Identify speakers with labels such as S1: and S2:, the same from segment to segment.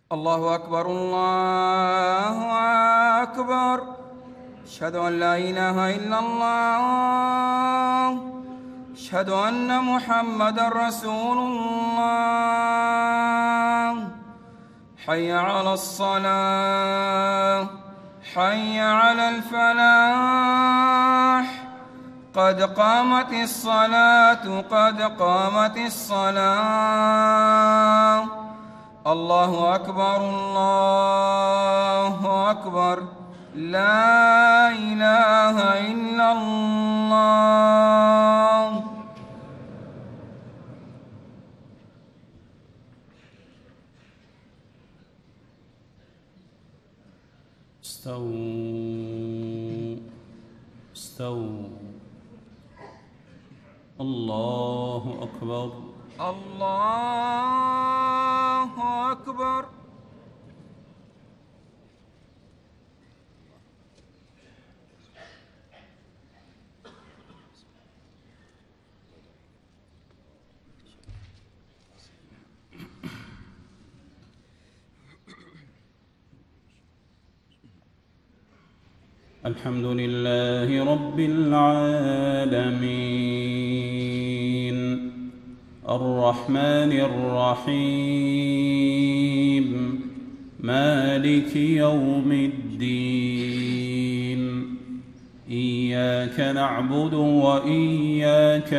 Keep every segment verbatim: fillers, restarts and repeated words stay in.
S1: الله أكبر الله أكبر. أشهد أن لا إله إلا الله. أشهد أن محمدًا رسول الله. حي على الصلاة، حي على الفلاح. قد قامت الصلاة، قد قامت الصلاة. الله أكبر الله أكبر. لا إله إلا الله.
S2: استووا استووا. الله أكبر
S1: الله أكبر.
S2: الحمد لله رب العالمين، الرحمن الرحيم، مالك يوم الدين. إياك نعبد وإياك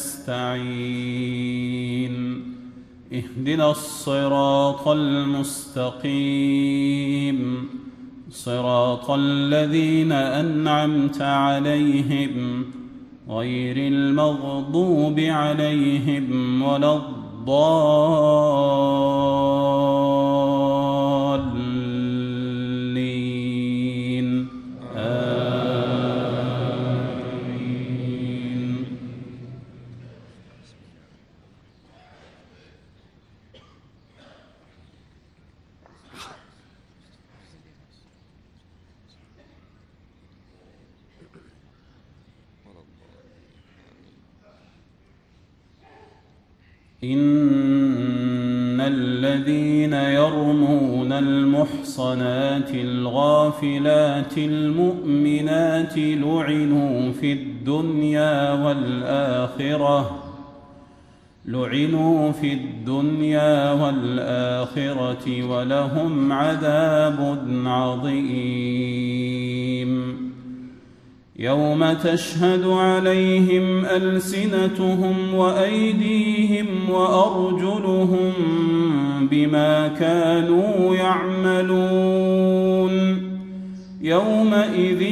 S2: نستعين. اهدنا الصراط المستقيم، صراط الذين أنعمت عليهم غير المغضوب عليهم ولا الضالين. آمين. إن الذين يرمون المحصنات الغافلات المؤمنات لعنوا في الدنيا والآخرة لعنوا في الدنيا والآخرة ولهم عذاب عظيم. يوم تشهد عليهم ألسنتهم وأيديهم وأرجلهم بما كانوا يعملون. يومئذ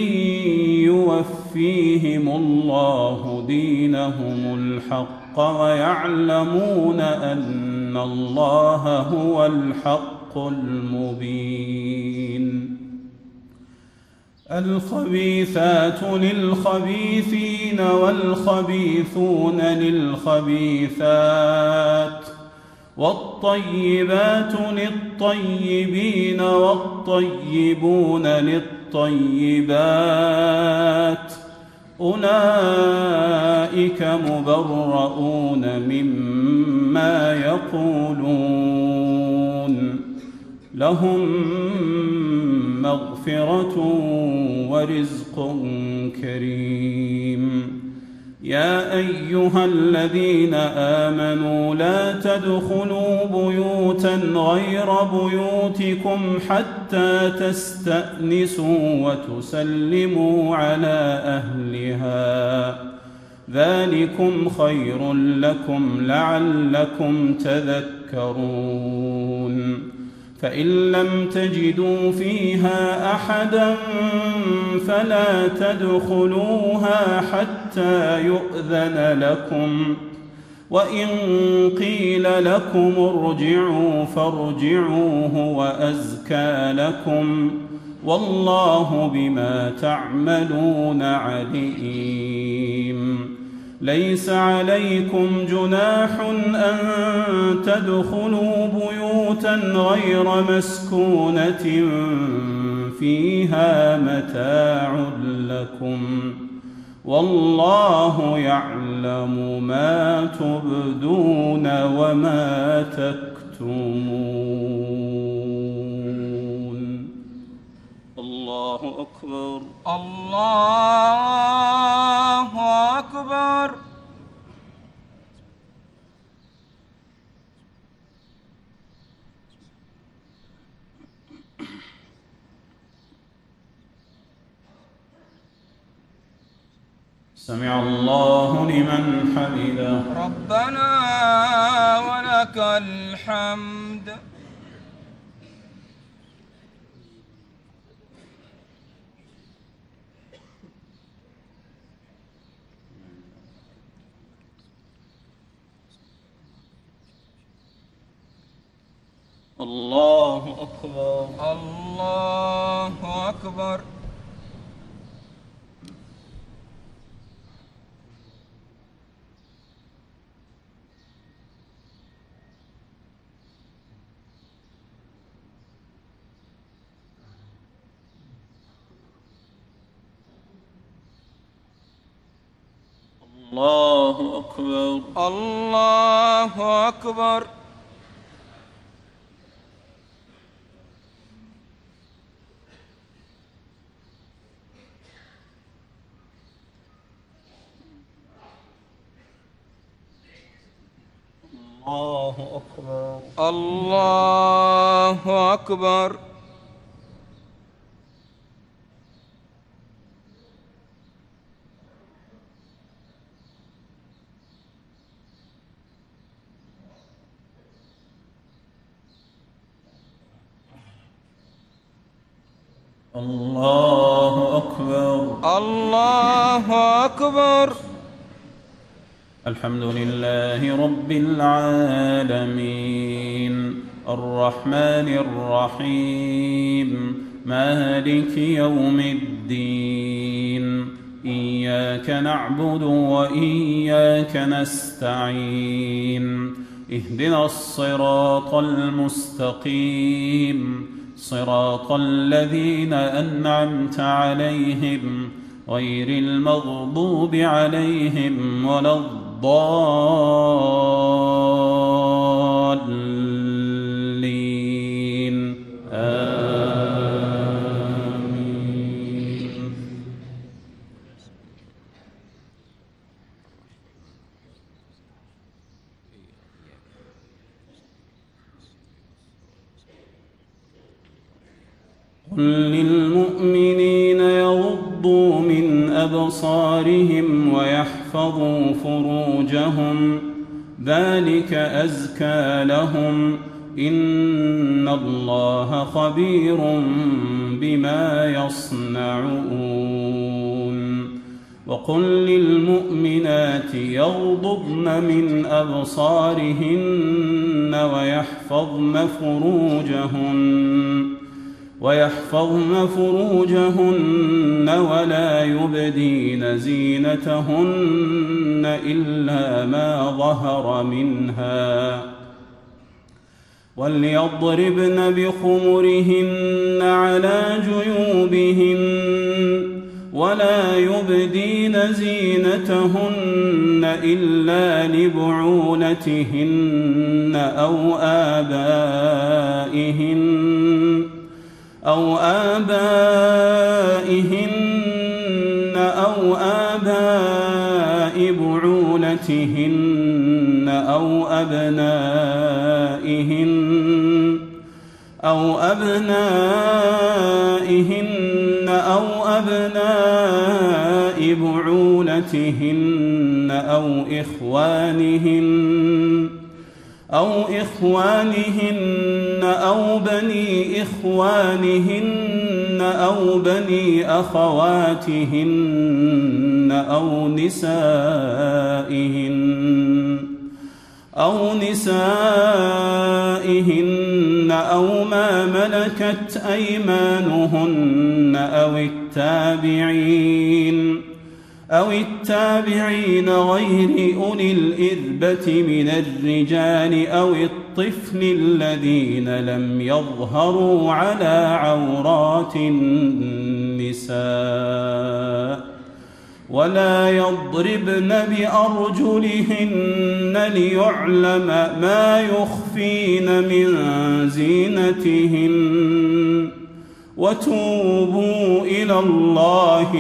S2: يوفيهم الله دينهم الحق ويعلمون أن الله هو الحق المبين. الخبيثات للخبيثين والخبيثون للخبيثات والطيبات للطيبين والطيبون للطيبات. أولئك مبرؤون مما يقولون، لهم مغفرة ورزق كريم. يا أيها الذين آمنوا لا تدخلوا بيوتا غير بيوتكم حتى تستأنسوا وتسلموا على أهلها، ذلكم خير لكم لعلكم تذكرون. فإن لم تجدوا فيها أحدا فلا تدخلوها حتى يؤذن لكم، وإن قيل لكم ارجعوا فارجعوا هو أزكى لكم، والله بما تعملون عليم. ليس عليكم جناح أن تدخلوا بيوتا غير مسكونة فيها متاع لكم، والله يعلم ما تبدون وما تكتمون. الله أكبر.
S1: الله أكبر.
S2: سمع الله لمن حمده.
S1: ربنا ولك الحمد.
S2: الله أكبر.
S1: الله أكبر.
S2: الله أكبر.
S1: الله أكبر.
S2: الله أكبر.
S1: الله أكبر.
S2: الله أكبر.
S1: الله أكبر.
S2: الحمد لله رب العالمين الرحمن الرحيم مالك يوم الدين إياك نعبد وإياك نستعين اهدنا الصراط المستقيم صراط الذين أنعمت عليهم غير المغضوب عليهم ولا الضالين آمين. قل للمؤمنين يغضوا من أبصارهم ويحفظوا فروجهم ذلك أزكى لهم إن الله خبير بما يصنعون. وقل للمؤمنات يغضضن من أبصارهن ويحفظن فروجهن ويحفظن فروجهن ولا يبدين زينتهن إلا ما ظهر منها وليضربن بخمرهن على جيوبهن ولا يبدين زينتهن إلا لبعولتهن أو آبائهن أو آبائهن أو آباء بعولتهن أو أبنائهن أو أبنائهن أو أبناء بعولتهن أو إخوانهن أو إخوانهن أو بني إخوانهن أو بني أخواتهن أو نسائهن أو نسائهن أو ما ملكت أيمانهن أو التابعين أو التابعين غير أولي الإربة من الرجال أو الطفل الذين لم يظهروا على عورات النساء ولا يضربن بأرجلهن ليعلم ما يخفين من زينتهن وتوبوا إلى الله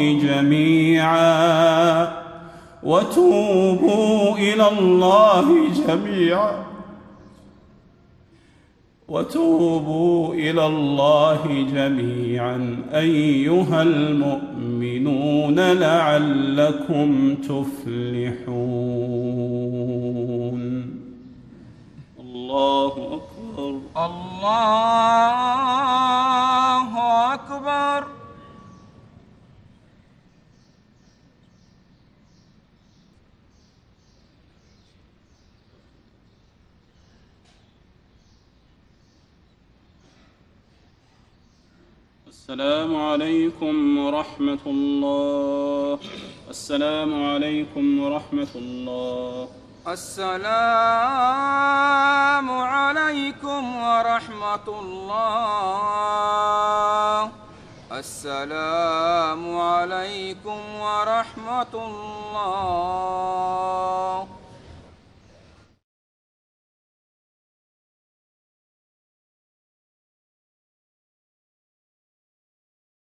S2: جميعا وتوبوا إلى الله جميعا وتوبوا إلى الله جميعا أيها المؤمنون لعلكم تفلحون. الله أكبر.
S1: الله أكبر.
S2: السلام عليكم ورحمة الله. السلام عليكم ورحمة الله.
S1: السلام عليكم ورحمة الله. السلام عليكم ورحمة الله.